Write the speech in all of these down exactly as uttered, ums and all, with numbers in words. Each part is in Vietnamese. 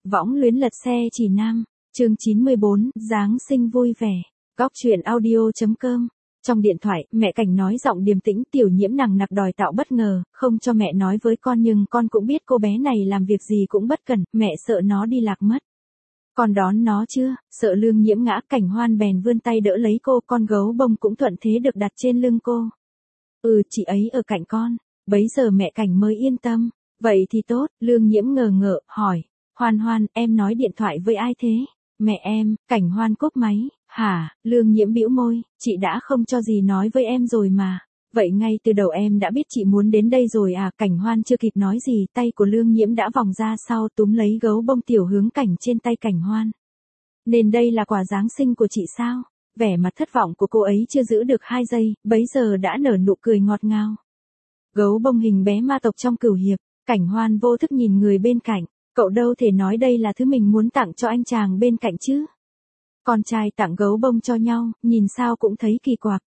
Võng luyến lật xe chỉ nam, chương chín mươi bốn, Giáng sinh vui vẻ. Góc truyện audio chấm com. Trong điện thoại, mẹ Cảnh nói giọng điềm tĩnh, Tiểu Nhiễm nằng nặc đòi tạo bất ngờ, không cho mẹ nói với con nhưng con cũng biết cô bé này làm việc gì cũng bất cẩn, mẹ sợ nó đi lạc mất. Con đón nó chưa? Sợ Lương Nhiễm ngã, Cảnh Hoan bèn vươn tay đỡ lấy cô, con gấu bông cũng thuận thế được đặt trên lưng cô. Ừ, chị ấy ở cạnh con. Bấy giờ mẹ Cảnh mới yên tâm. Vậy thì tốt, Lương Nhiễm ngờ ngợ, hỏi. Hoan Hoan, em nói điện thoại với ai thế? Mẹ em. Cảnh Hoan cúp máy. Hả? Lương Nhiễm bĩu môi, chị đã không cho gì nói với em rồi mà. Vậy ngay từ đầu em đã biết chị muốn đến đây rồi à? Cảnh Hoan chưa kịp nói gì, tay của Lương Nhiễm đã vòng ra sau túm lấy gấu bông tiểu hướng cảnh trên tay Cảnh Hoan. Nên đây là quà Giáng sinh của chị sao? Vẻ mặt thất vọng của cô ấy chưa giữ được hai giây, bấy giờ đã nở nụ cười ngọt ngào. Gấu bông hình bé ma tộc trong Cửu Hiệp. Cảnh Hoan vô thức nhìn người bên cạnh, cậu đâu thể nói đây là thứ mình muốn tặng cho anh chàng bên cạnh chứ. Con trai tặng gấu bông cho nhau, nhìn sao cũng thấy kỳ quặc.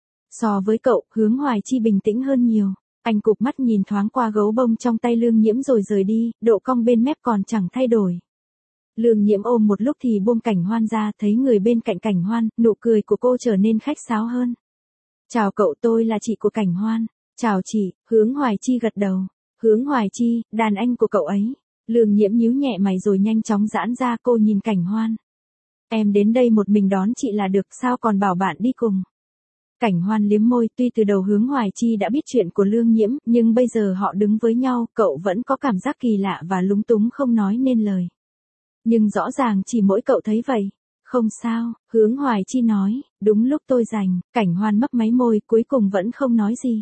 So với cậu, Hướng Hoài Chi bình tĩnh hơn nhiều. Anh cụp mắt nhìn thoáng qua gấu bông trong tay Lương Nhiễm rồi rời đi, độ cong bên mép còn chẳng thay đổi. Lương Nhiễm ôm một lúc thì buông Cảnh Hoan ra, thấy người bên cạnh Cảnh Hoan, nụ cười của cô trở nên khách sáo hơn. Chào cậu, tôi là chị của Cảnh Hoan. Chào chị. Hướng Hoài Chi gật đầu. Hướng Hoài Chi, đàn anh của cậu ấy. Lương Nhiễm nhíu nhẹ mày rồi nhanh chóng giãn ra, cô nhìn Cảnh Hoan. Em đến đây một mình đón chị là được, sao còn bảo bạn đi cùng? Cảnh Hoan liếm môi, tuy từ đầu Hướng Hoài Chi đã biết chuyện của Lương Nhiễm, nhưng bây giờ họ đứng với nhau, cậu vẫn có cảm giác kỳ lạ và lúng túng không nói nên lời. Nhưng rõ ràng chỉ mỗi cậu thấy vậy. Không sao, Hướng Hoài Chi nói, đúng lúc tôi rảnh. Cảnh Hoan mấp máy môi, cuối cùng vẫn không nói gì.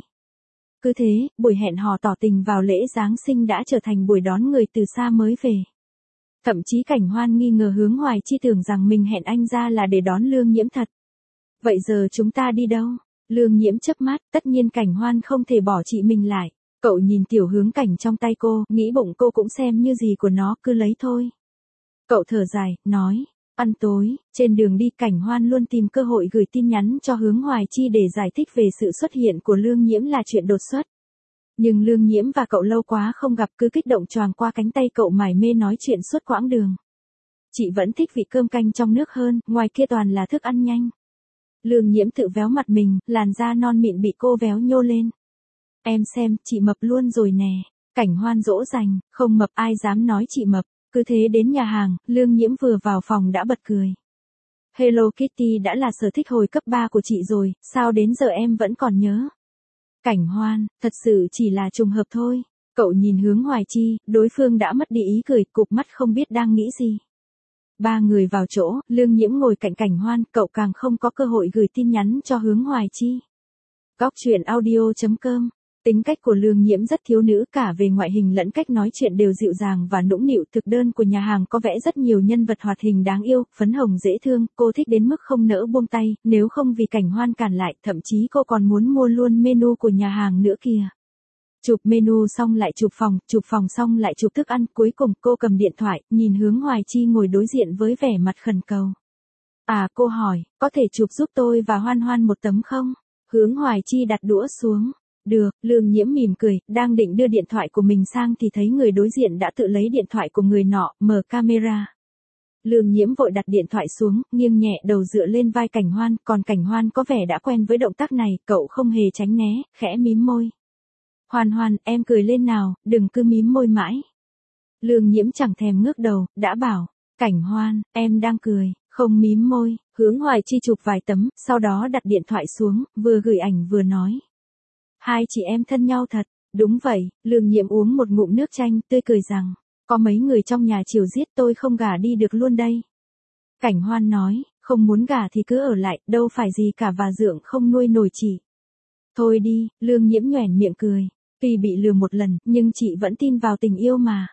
Cứ thế, buổi hẹn hò tỏ tình vào lễ Giáng sinh đã trở thành buổi đón người từ xa mới về. Thậm chí Cảnh Hoan nghi ngờ Hướng Hoài Chi tưởng rằng mình hẹn anh ra là để đón Lương Nhiễm thật. Vậy giờ chúng ta đi đâu? Lương Nhiễm chớp mắt, tất nhiên Cảnh Hoan không thể bỏ chị mình lại. Cậu nhìn tiểu hướng cảnh trong tay cô, nghĩ bụng cô cũng xem như gì của nó, cứ lấy thôi. Cậu thở dài, nói, ăn tối. Trên đường đi, Cảnh Hoan luôn tìm cơ hội gửi tin nhắn cho Hướng Hoài Chi để giải thích về sự xuất hiện của Lương Nhiễm là chuyện đột xuất. Nhưng Lương Nhiễm và cậu lâu quá không gặp, cứ kích động choàng qua cánh tay cậu mải mê nói chuyện suốt quãng đường. Chị vẫn thích vị cơm canh trong nước hơn, ngoài kia toàn là thức ăn nhanh. Lương Nhiễm tự véo mặt mình, làn da non mịn bị cô véo nhô lên. Em xem, chị mập luôn rồi nè. Cảnh Hoan dỗ dành, không mập ai dám nói chị mập. Cứ thế đến nhà hàng, Lương Nhiễm vừa vào phòng đã bật cười. Hello Kitty đã là sở thích hồi cấp ba của chị rồi, sao đến giờ em vẫn còn nhớ? Cảnh Hoan, thật sự chỉ là trùng hợp thôi. Cậu nhìn Hướng Hoài Chi, đối phương đã mất đi ý cười, cụp mắt không biết đang nghĩ gì. Ba người vào chỗ, Lương Nhiễm ngồi cạnh Cảnh Hoan, cậu càng không có cơ hội gửi tin nhắn cho Hướng Hoài Chi. Góc truyện audio chấm com. Tính cách của Lương Nhiễm rất thiếu nữ, cả về ngoại hình lẫn cách nói chuyện đều dịu dàng và nũng nịu. Thực đơn của nhà hàng có vẽ rất nhiều nhân vật hoạt hình đáng yêu, phấn hồng dễ thương, cô thích đến mức không nỡ buông tay, nếu không vì Cảnh Hoan cản lại, thậm chí cô còn muốn mua luôn menu của nhà hàng nữa kìa. Chụp menu xong lại chụp phòng, chụp phòng xong lại chụp thức ăn, cuối cùng cô cầm điện thoại, nhìn Hướng Hoài Chi ngồi đối diện với vẻ mặt khẩn cầu. À, cô hỏi, có thể chụp giúp tôi và Hoan Hoan một tấm không? Hướng Hoài Chi đặt đũa xuống. Được, Lương Nhiễm mỉm cười, đang định đưa điện thoại của mình sang thì thấy người đối diện đã tự lấy điện thoại của người nọ, mở camera. Lương Nhiễm vội đặt điện thoại xuống, nghiêng nhẹ đầu dựa lên vai Cảnh Hoan, còn Cảnh Hoan có vẻ đã quen với động tác này, cậu không hề tránh né, khẽ mím môi. Hoan Hoan, em cười lên nào, đừng cứ mím môi mãi. Lương Nhiễm chẳng thèm ngước đầu, đã bảo, Cảnh Hoan, em đang cười, không mím môi. Hướng Hoài Chi chụp vài tấm, sau đó đặt điện thoại xuống, vừa gửi ảnh vừa nói. Hai chị em thân nhau thật. Đúng vậy. Lương Nhiễm uống một ngụm nước chanh, tươi cười rằng, có mấy người trong nhà chiều giết tôi không gả đi được luôn đây. Cảnh Hoan nói, không muốn gả thì cứ ở lại, đâu phải gì cả và dượng không nuôi nổi chị. Thôi đi. Lương Nhiễm nhoẻn miệng cười. Tuy bị lừa một lần, nhưng chị vẫn tin vào tình yêu mà.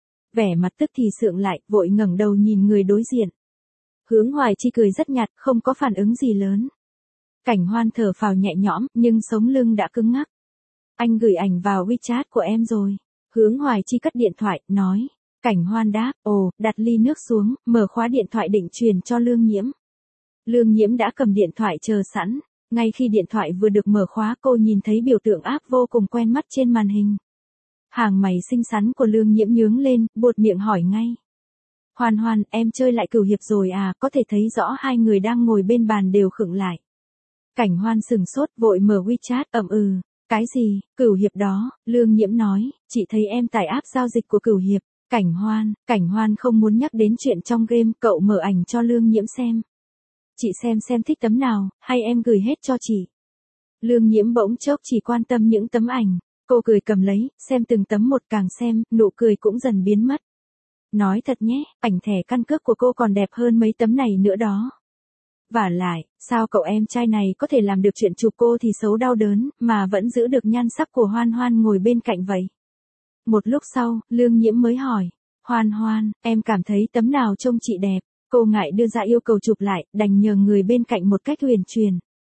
Vẻ mặt tức thì sượng lại, vội ngẩng đầu nhìn người đối diện. Hướng Hoài Chi cười rất nhạt, không có phản ứng gì lớn. Cảnh Hoan thở phào nhẹ nhõm, nhưng sống lưng đã cứng ngắc. Anh gửi ảnh vào WeChat của em rồi. Hướng Hoài Chi cất điện thoại, nói. Cảnh Hoan đáp, ồ, đặt ly nước xuống, mở khóa điện thoại định truyền cho Lương Nhiễm. Lương Nhiễm đã cầm điện thoại chờ sẵn. Ngay khi điện thoại vừa được mở khóa, cô nhìn thấy biểu tượng app vô cùng quen mắt trên màn hình. Hàng mày xinh xắn của Lương Nhiễm nhướng lên, buột miệng hỏi ngay. Hoan Hoan, em chơi lại cửu hiệp rồi à, có thể thấy rõ hai người đang ngồi bên bàn đều khựng lại. Cảnh Hoan sừng sốt, vội mở WeChat, ậm ừ, cái gì, cửu hiệp đó, Lương Nhiễm nói, chị thấy em tải app giao dịch của cửu hiệp. Cảnh Hoan, Cảnh Hoan không muốn nhắc đến chuyện trong game, cậu mở ảnh cho Lương Nhiễm xem. Chị xem xem thích tấm nào, hay em gửi hết cho chị. Lương Nhiễm bỗng chốc chỉ quan tâm những tấm ảnh, cô cười cầm lấy, xem từng tấm một, càng xem, nụ cười cũng dần biến mất. Nói thật nhé, ảnh thẻ căn cước của cô còn đẹp hơn mấy tấm này nữa đó. Vả lại, sao cậu em trai này có thể làm được chuyện chụp cô thì xấu đau đớn, mà vẫn giữ được nhan sắc của Hoan Hoan ngồi bên cạnh vậy? Một lúc sau, Lương Nhiễm mới hỏi, Hoan Hoan, em cảm thấy tấm nào trông chị đẹp? Cô ngại đưa ra yêu cầu chụp lại, đành nhờ người bên cạnh một cách huyền truyền.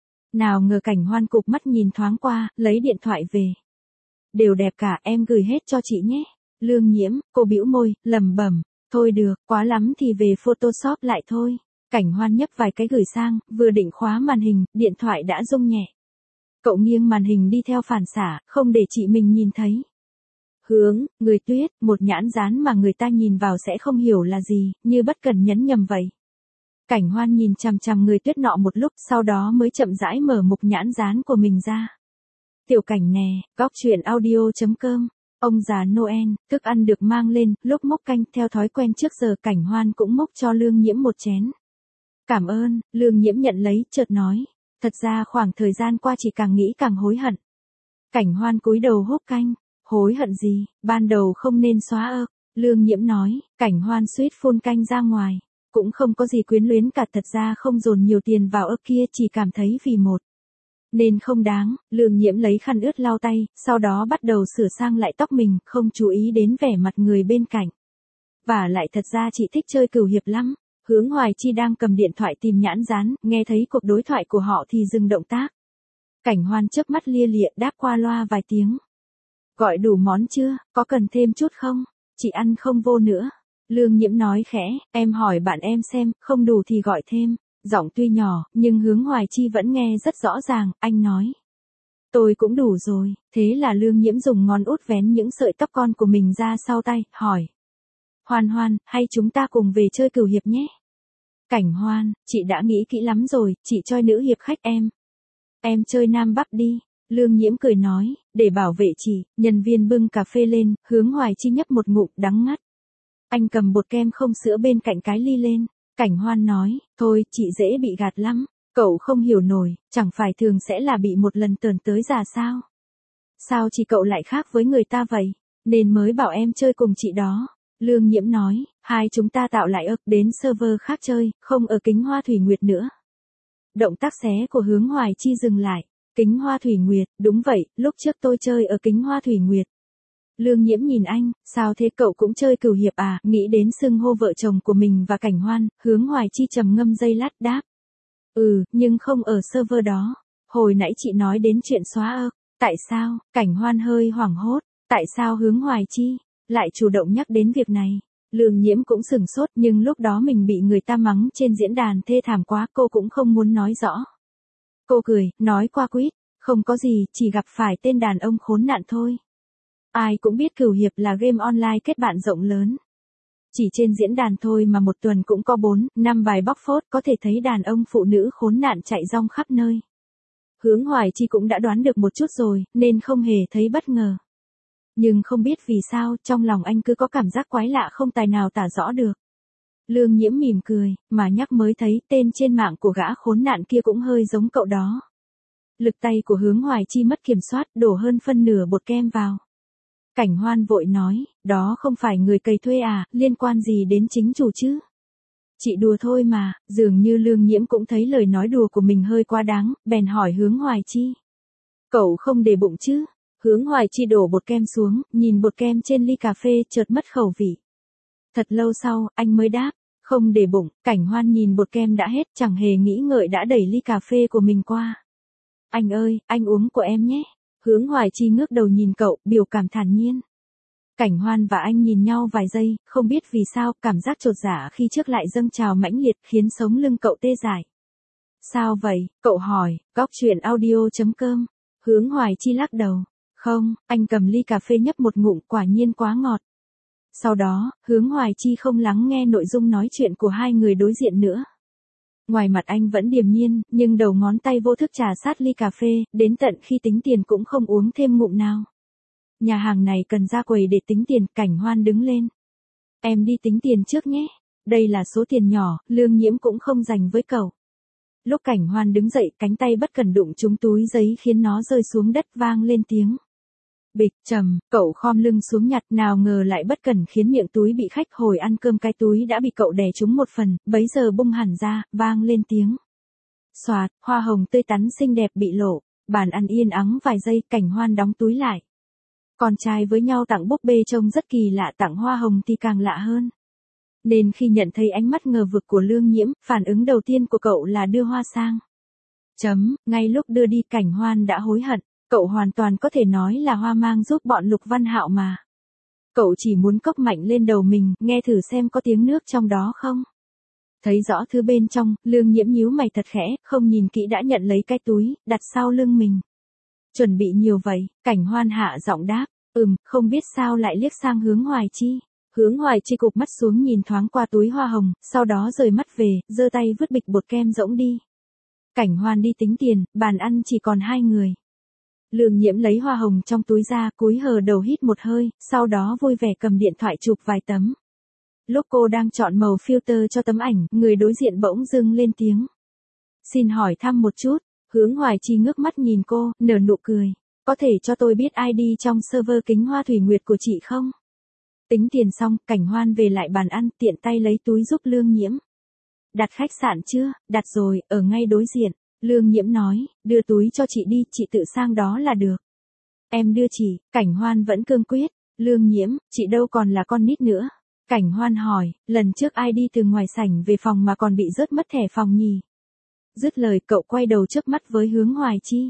Nào ngờ Cảnh Hoan cụp mắt nhìn thoáng qua, lấy điện thoại về. Đều đẹp cả, em gửi hết cho chị nhé. Lương Nhiễm, cô bĩu môi, lẩm bẩm, thôi được, quá lắm thì về Photoshop lại thôi. Cảnh Hoan nhấp vài cái gửi sang, vừa định khóa màn hình, điện thoại đã rung nhẹ. Cậu nghiêng màn hình đi theo phản xạ, không để chị mình nhìn thấy. Hướng, người Tuyết, một nhãn dán mà người ta nhìn vào sẽ không hiểu là gì, như bất cần nhấn nhầm vậy. Cảnh Hoan nhìn chằm chằm người Tuyết nọ một lúc, sau đó mới chậm rãi mở mục nhãn dán của mình ra. Tiểu Cảnh nè, góc truyện audio chấm com. Ông già Noel, thức ăn được mang lên, lúc múc canh, theo thói quen trước giờ Cảnh Hoan cũng múc cho Lương Nhiễm một chén. Cảm ơn, Lương Nhiễm nhận lấy, chợt nói, thật ra khoảng thời gian qua chỉ càng nghĩ càng hối hận. Cảnh Hoan cúi đầu húp canh, hối hận gì, ban đầu không nên xóa ơ. Lương Nhiễm nói, Cảnh Hoan suýt phun canh ra ngoài, cũng không có gì quyến luyến cả, thật ra không dồn nhiều tiền vào ơ kia, chỉ cảm thấy vì một nên không đáng. Lương Nhiễm lấy khăn ướt lau tay, sau đó bắt đầu sửa sang lại tóc mình, không chú ý đến vẻ mặt người bên cạnh. Và lại thật ra chị thích chơi cửu hiệp lắm. Hướng Hoài Chi đang cầm điện thoại tìm nhãn dán, nghe thấy cuộc đối thoại của họ thì dừng động tác. Cảnh Hoan chớp mắt lia lịa đáp qua loa vài tiếng. Gọi đủ món chưa, có cần thêm chút không? Chị ăn không vô nữa. Lương Nhiễm nói khẽ, em hỏi bạn em xem, không đủ thì gọi thêm. Giọng tuy nhỏ, nhưng Hướng Hoài Chi vẫn nghe rất rõ ràng, anh nói. Tôi cũng đủ rồi, thế là Lương Nhiễm dùng ngón út vén những sợi tóc con của mình ra sau tay, hỏi. Hoan Hoan, hay chúng ta cùng về chơi cửu hiệp nhé? Cảnh Hoan, chị đã nghĩ kỹ lắm rồi, chị cho nữ hiệp khách em. Em chơi Nam Bắc đi. Lương Nhiễm cười nói, để bảo vệ chị, nhân viên bưng cà phê lên, Hướng Hoài Chi nhấp một ngụm đắng ngắt. Anh cầm bột kem không sữa bên cạnh cái ly lên. Cảnh Hoan nói, thôi, chị dễ bị gạt lắm, cậu không hiểu nổi, chẳng phải thường sẽ là bị một lần tờn tới già sao? Sao chị cậu lại khác với người ta vậy? Nên mới bảo em chơi cùng chị đó. Lương Nhiễm nói, hai chúng ta tạo lại ức đến server khác chơi, không ở Kính Hoa Thủy Nguyệt nữa. Động tác xé của Hướng Hoài Chi dừng lại. Kính Hoa Thủy Nguyệt, đúng vậy, lúc trước tôi chơi ở Kính Hoa Thủy Nguyệt. Lương Nhiễm nhìn anh, sao thế, cậu cũng chơi cửu hiệp à? Nghĩ đến xưng hô vợ chồng của mình và Cảnh Hoan, Hướng Hoài Chi trầm ngâm giây lát đáp. Ừ, nhưng không ở server đó. Hồi nãy chị nói đến chuyện xóa ơ. Tại sao? Cảnh Hoan hơi hoảng hốt. Tại sao Hướng Hoài Chi lại chủ động nhắc đến việc này? Lương Nhiễm cũng sừng sốt, nhưng lúc đó mình bị người ta mắng trên diễn đàn thê thảm quá, cô cũng không muốn nói rõ. Cô cười, nói qua quýt, không có gì, chỉ gặp phải tên đàn ông khốn nạn thôi. Ai cũng biết cửu hiệp là game online kết bạn rộng lớn. Chỉ trên diễn đàn thôi mà một tuần cũng có bốn, năm bài bóc phốt, có thể thấy đàn ông phụ nữ khốn nạn chạy rong khắp nơi. Hướng Hoài Chi cũng đã đoán được một chút rồi, nên không hề thấy bất ngờ. Nhưng không biết vì sao, trong lòng anh cứ có cảm giác quái lạ không tài nào tả rõ được. Lương Nhiễm mỉm cười, mà nhắc mới thấy tên trên mạng của gã khốn nạn kia cũng hơi giống cậu đó. Lực tay của Hướng Hoài Chi mất kiểm soát, đổ hơn phân nửa bột kem vào. Cảnh Hoan vội nói, đó không phải người cày thuê à, liên quan gì đến chính chủ chứ? Chị đùa thôi mà. Dường như Lương Nhiễm cũng thấy lời nói đùa của mình hơi quá đáng, bèn hỏi Hướng Hoài Chi. Cậu không để bụng chứ? Hướng Hoài Chi đổ bột kem xuống, nhìn bột kem trên ly cà phê chợt mất khẩu vị. Thật lâu sau, anh mới đáp, không để bụng. Cảnh Hoan nhìn bột kem đã hết, chẳng hề nghĩ ngợi đã đẩy ly cà phê của mình qua. Anh ơi, anh uống của em nhé. Hướng Hoài Chi ngước đầu nhìn cậu, biểu cảm thản nhiên. Cảnh Hoan và anh nhìn nhau vài giây, không biết vì sao, cảm giác chột dạ khi trước lại dâng trào mãnh liệt, khiến sống lưng cậu tê dại. Sao vậy? Cậu hỏi. Góc truyện audio chấm com. Hướng Hoài Chi lắc đầu. Không, anh cầm ly cà phê nhấp một ngụm, quả nhiên quá ngọt. Sau đó, Hướng Hoài Chi không lắng nghe nội dung nói chuyện của hai người đối diện nữa. Ngoài mặt anh vẫn điềm nhiên, nhưng đầu ngón tay vô thức trà sát ly cà phê, đến tận khi tính tiền cũng không uống thêm ngụm nào. Nhà hàng này cần ra quầy để tính tiền, Cảnh Hoan đứng lên. Em đi tính tiền trước nhé. Đây là số tiền nhỏ, Lương Nhiễm cũng không dành với cậu. Lúc Cảnh Hoan đứng dậy, cánh tay bất cẩn đụng trúng túi giấy khiến nó rơi xuống đất vang lên tiếng. Bịch, trầm, cậu khom lưng xuống nhặt, nào ngờ lại bất cẩn khiến miệng túi bị khách hồi ăn cơm cái túi đã bị cậu đè trúng một phần, bấy giờ bung hẳn ra, vang lên tiếng. Xoạt, hoa hồng tươi tắn xinh đẹp bị lộ, bàn ăn yên ắng vài giây, Cảnh Hoan đóng túi lại. Con trai với nhau tặng búp bê trông rất kỳ lạ, tặng hoa hồng thì càng lạ hơn. Nên khi nhận thấy ánh mắt ngờ vực của Lương Nhiễm, phản ứng đầu tiên của cậu là đưa hoa sang. Chấm, ngay lúc đưa đi Cảnh Hoan đã hối hận, cậu hoàn toàn có thể nói là hoa mang giúp bọn Lục Văn Hạo mà. Cậu chỉ muốn cốc mạnh lên đầu mình, nghe thử xem có tiếng nước trong đó không. Thấy rõ thứ bên trong, Lương Nhiễm nhíu mày thật khẽ, không nhìn kỹ đã nhận lấy cái túi, đặt sau lưng mình. Chuẩn bị nhiều vậy, Cảnh Hoan hạ giọng đáp, ừm, không biết sao lại liếc sang Hướng Hoài Chi. Hướng Hoài Chi cụp mắt xuống nhìn thoáng qua túi hoa hồng, sau đó rời mắt về, giơ tay vứt bịch bột kem rỗng đi. Cảnh Hoan đi tính tiền, bàn ăn chỉ còn hai người. Lương Nhiễm lấy hoa hồng trong túi ra, cúi hờ đầu hít một hơi, sau đó vui vẻ cầm điện thoại chụp vài tấm. Lúc cô đang chọn màu filter cho tấm ảnh, người đối diện bỗng dưng lên tiếng. Xin hỏi thăm một chút. Hướng Hoài Chi ngước mắt nhìn cô, nở nụ cười. Có thể cho tôi biết i đê trong server kính hoa thủy nguyệt của chị không? Tính tiền xong, Cảnh Hoan về lại bàn ăn, tiện tay lấy túi giúp Lương Nhiễm. Đặt khách sạn chưa? Đặt rồi, ở ngay đối diện. Lương Nhiễm nói, đưa túi cho chị đi, chị tự sang đó là được. Em đưa chị, Cảnh Hoan vẫn cương quyết. Lương Nhiễm, chị đâu còn là con nít nữa. Cảnh Hoan hỏi, lần trước ai đi từ ngoài sảnh về phòng mà còn bị rớt mất thẻ phòng nhỉ? Dứt lời cậu quay đầu chớp mắt với Hướng Hoài Chi.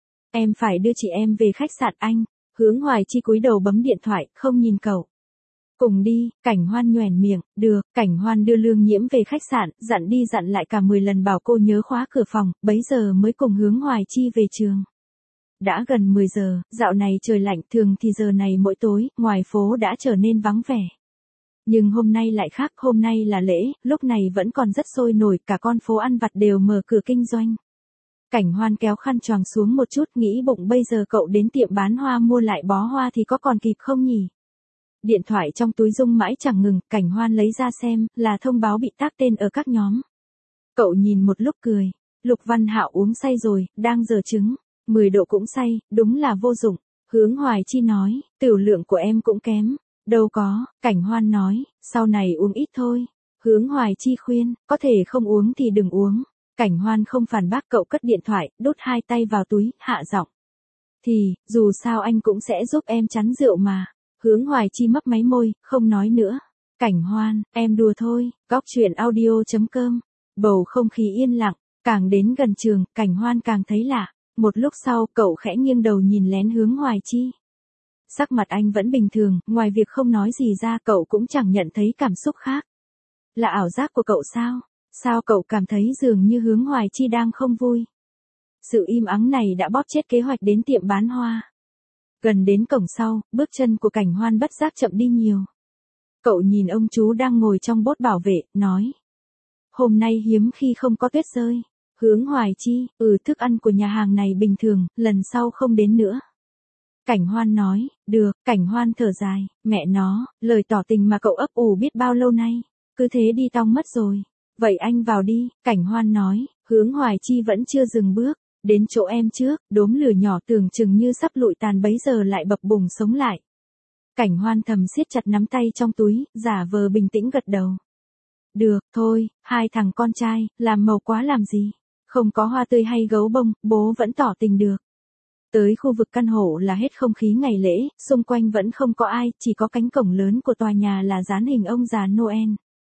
Em phải đưa chị em về khách sạn anh. Hướng Hoài Chi cúi đầu bấm điện thoại, không nhìn cậu. Cùng đi, Cảnh Hoan nhoẻn miệng, được, Cảnh Hoan đưa Lương Nhiễm về khách sạn, dặn đi dặn lại cả mười lần bảo cô nhớ khóa cửa phòng, bấy giờ mới cùng Hướng Hoài Chi về trường. Đã gần mười giờ, dạo này trời lạnh, thường thì giờ này mỗi tối, ngoài phố đã trở nên vắng vẻ. Nhưng hôm nay lại khác, hôm nay là lễ, lúc này vẫn còn rất sôi nổi, cả con phố ăn vặt đều mở cửa kinh doanh. Cảnh Hoan kéo khăn choàng xuống một chút, nghĩ bụng bây giờ cậu đến tiệm bán hoa mua lại bó hoa thì có còn kịp không nhỉ? Điện thoại trong túi rung mãi chẳng ngừng, Cảnh Hoan lấy ra xem, là thông báo bị tag tên ở các nhóm. Cậu nhìn một lúc cười, Lục Văn Hạo uống say rồi, đang giở trứng, mười độ cũng say, đúng là vô dụng. Hướng Hoài Chi nói, tửu lượng của em cũng kém. Đâu có, Cảnh Hoan nói, sau này uống ít thôi. Hướng Hoài Chi khuyên, có thể không uống thì đừng uống. Cảnh Hoan không phản bác, cậu cất điện thoại, đút hai tay vào túi, hạ giọng. Thì, dù sao anh cũng sẽ giúp em chắn rượu mà. Hướng Hoài Chi mấp máy môi, không nói nữa. Cảnh Hoan, em đùa thôi. Góc truyện audio chấm com. Bầu không khí yên lặng, càng đến gần trường, Cảnh Hoan càng thấy lạ. Một lúc sau, cậu khẽ nghiêng đầu nhìn lén Hướng Hoài Chi. Sắc mặt anh vẫn bình thường, ngoài việc không nói gì ra cậu cũng chẳng nhận thấy cảm xúc khác. Là ảo giác của cậu sao? Sao cậu cảm thấy dường như Hướng Hoài Chi đang không vui? Sự im ắng này đã bóp chết kế hoạch đến tiệm bán hoa. Gần đến cổng sau, bước chân của Cảnh Hoan bất giác chậm đi nhiều. Cậu nhìn ông chú đang ngồi trong bốt bảo vệ, nói. Hôm nay hiếm khi không có tuyết rơi. Hướng Hoài Chi, ừ thức ăn của nhà hàng này bình thường, lần sau không đến nữa. Cảnh Hoan nói, được, Cảnh Hoan thở dài, mẹ nó, lời tỏ tình mà cậu ấp ủ biết bao lâu nay, cứ thế đi tong mất rồi. Vậy anh vào đi, Cảnh Hoan nói, Hướng Hoài Chi vẫn chưa dừng bước, đến chỗ em trước, đốm lửa nhỏ tưởng chừng như sắp lụi tàn bấy giờ lại bập bùng sống lại. Cảnh Hoan thầm siết chặt nắm tay trong túi, giả vờ bình tĩnh gật đầu. Được, thôi, hai thằng con trai, làm màu quá làm gì, không có hoa tươi hay gấu bông, bố vẫn tỏ tình được. Tới khu vực căn hộ là hết không khí ngày lễ, xung quanh vẫn không có ai, chỉ có cánh cổng lớn của tòa nhà là dán hình ông già Noel.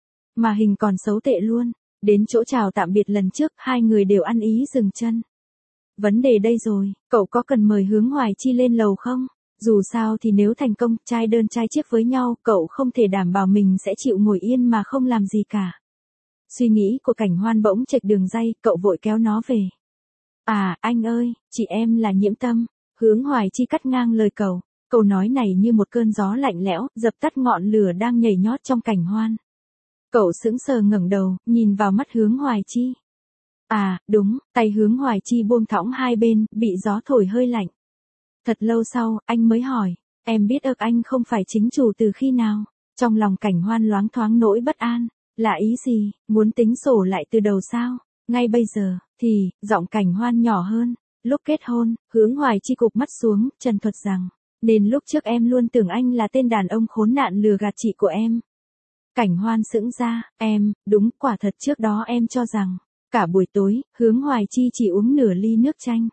Mà hình còn xấu tệ luôn. Đến chỗ chào tạm biệt lần trước, hai người đều ăn ý dừng chân. Vấn đề đây rồi, cậu có cần mời Hướng Hoài Chi lên lầu không? Dù sao thì nếu thành công, trai đơn trai chiếc với nhau, cậu không thể đảm bảo mình sẽ chịu ngồi yên mà không làm gì cả. Suy nghĩ của Cảnh Hoan bỗng chệch đường ray, cậu vội kéo nó về. À, anh ơi, chị em là Nhiễm Tâm. Hướng Hoài Chi cắt ngang lời cậu. Câu nói này như một cơn gió lạnh lẽo, dập tắt ngọn lửa đang nhảy nhót trong Cảnh Hoan. Cậu sững sờ ngẩng đầu, nhìn vào mắt Hướng Hoài Chi. À, đúng, tay Hướng Hoài Chi buông thõng hai bên, bị gió thổi hơi lạnh. Thật lâu sau, anh mới hỏi, em biết ức anh không phải chính chủ từ khi nào? Trong lòng Cảnh Hoan loáng thoáng nỗi bất an. Là ý gì, muốn tính sổ lại từ đầu sao? Ngay bây giờ, thì, giọng Cảnh Hoan nhỏ hơn. Lúc kết hôn, Hướng Hoài Chi cụp mắt xuống, trần thuật rằng, nên lúc trước em luôn tưởng anh là tên đàn ông khốn nạn lừa gạt chị của em. Cảnh Hoan sững ra, em, đúng, quả thật trước đó em cho rằng, cả buổi tối, Hướng Hoài Chi chỉ uống nửa ly nước chanh.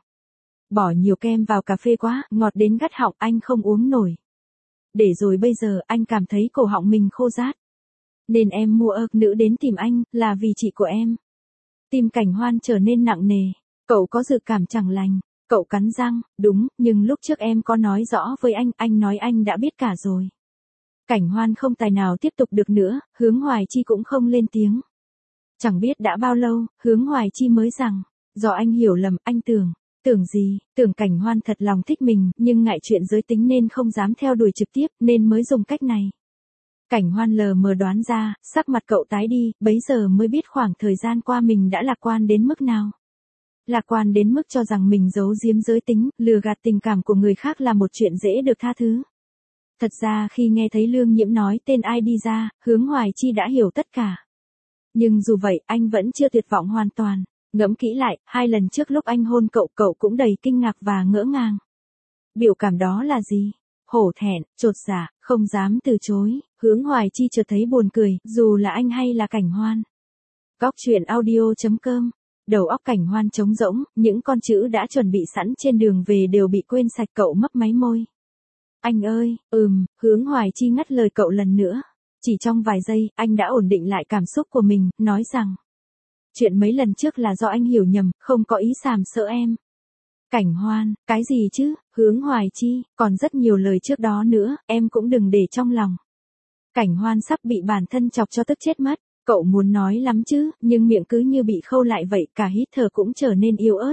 Bỏ nhiều kem vào cà phê quá, ngọt đến gắt họng, anh không uống nổi. Để rồi bây giờ, anh cảm thấy cổ họng mình khô rát. Nên em mua ớt nữ đến tìm anh, là vì chị của em. Tim Cảnh Hoan trở nên nặng nề, cậu có dự cảm chẳng lành, cậu cắn răng, đúng, nhưng lúc trước em có nói rõ với anh, anh nói anh đã biết cả rồi. Cảnh Hoan không tài nào tiếp tục được nữa, Hướng Hoài Chi cũng không lên tiếng. Chẳng biết đã bao lâu, Hướng Hoài Chi mới rằng, do anh hiểu lầm, anh tưởng, tưởng gì, tưởng Cảnh Hoan thật lòng thích mình, nhưng ngại chuyện giới tính nên không dám theo đuổi trực tiếp, nên mới dùng cách này. Cảnh Hoan lờ mờ đoán ra, sắc mặt cậu tái đi, bấy giờ mới biết khoảng thời gian qua mình đã lạc quan đến mức nào. Lạc quan đến mức cho rằng mình giấu giếm giới tính, lừa gạt tình cảm của người khác là một chuyện dễ được tha thứ. Thật ra khi nghe thấy Lương Nhiễm nói tên ai đi ra, Hướng Hoài Chi đã hiểu tất cả. Nhưng dù vậy, anh vẫn chưa tuyệt vọng hoàn toàn. Ngẫm kỹ lại, hai lần trước lúc anh hôn cậu, cậu cũng đầy kinh ngạc và ngỡ ngàng. Biểu cảm đó là gì? Hổ thẹn, chột dạ, không dám từ chối. Hướng Hoài Chi chợt thấy buồn cười, dù là anh hay là Cảnh Hoan. Góc truyện audio chấm com. Đầu óc Cảnh Hoan trống rỗng, những con chữ đã chuẩn bị sẵn trên đường về đều bị quên sạch, cậu mấp máy môi. Anh ơi, ừm, Hướng Hoài Chi ngắt lời cậu lần nữa. Chỉ trong vài giây, anh đã ổn định lại cảm xúc của mình, nói rằng. Chuyện mấy lần trước là do anh hiểu nhầm, không có ý sàm sỡ em. Cảnh Hoan, cái gì chứ, Hướng Hoài Chi, còn rất nhiều lời trước đó nữa, em cũng đừng để trong lòng. Cảnh Hoan sắp bị bản thân chọc cho tức chết mất, cậu muốn nói lắm chứ, nhưng miệng cứ như bị khâu lại vậy, cả hít thở cũng trở nên yếu ớt.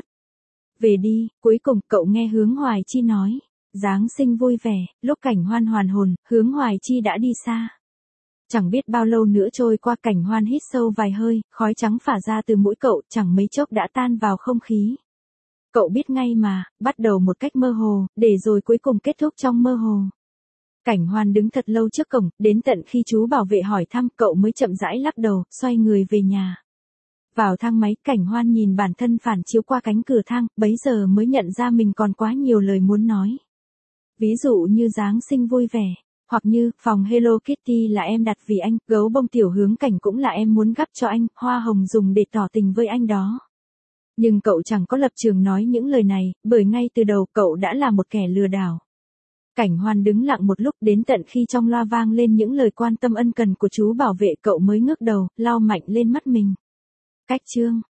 Về đi, cuối cùng cậu nghe Hướng Hoài Chi nói, Giáng sinh vui vẻ, lúc Cảnh Hoan hoàn hồn, Hướng Hoài Chi đã đi xa. Chẳng biết bao lâu nữa trôi qua, Cảnh Hoan hít sâu vài hơi, khói trắng phả ra từ mũi cậu, chẳng mấy chốc đã tan vào không khí. Cậu biết ngay mà, bắt đầu một cách mơ hồ, để rồi cuối cùng kết thúc trong mơ hồ. Cảnh Hoan đứng thật lâu trước cổng, đến tận khi chú bảo vệ hỏi thăm, cậu mới chậm rãi lắc đầu, xoay người về nhà. Vào thang máy, Cảnh Hoan nhìn bản thân phản chiếu qua cánh cửa thang, bấy giờ mới nhận ra mình còn quá nhiều lời muốn nói. Ví dụ như Giáng sinh vui vẻ, hoặc như, phòng Hello Kitty là em đặt vì anh, gấu bông tiểu Hướng Cảnh cũng là em muốn gắp cho anh, hoa hồng dùng để tỏ tình với anh đó. Nhưng cậu chẳng có lập trường nói những lời này, bởi ngay từ đầu cậu đã là một kẻ lừa đảo. Cảnh Hoan đứng lặng một lúc, đến tận khi trong loa vang lên những lời quan tâm ân cần của chú bảo vệ, cậu mới ngước đầu, lau mạnh lên mắt mình. Cách chương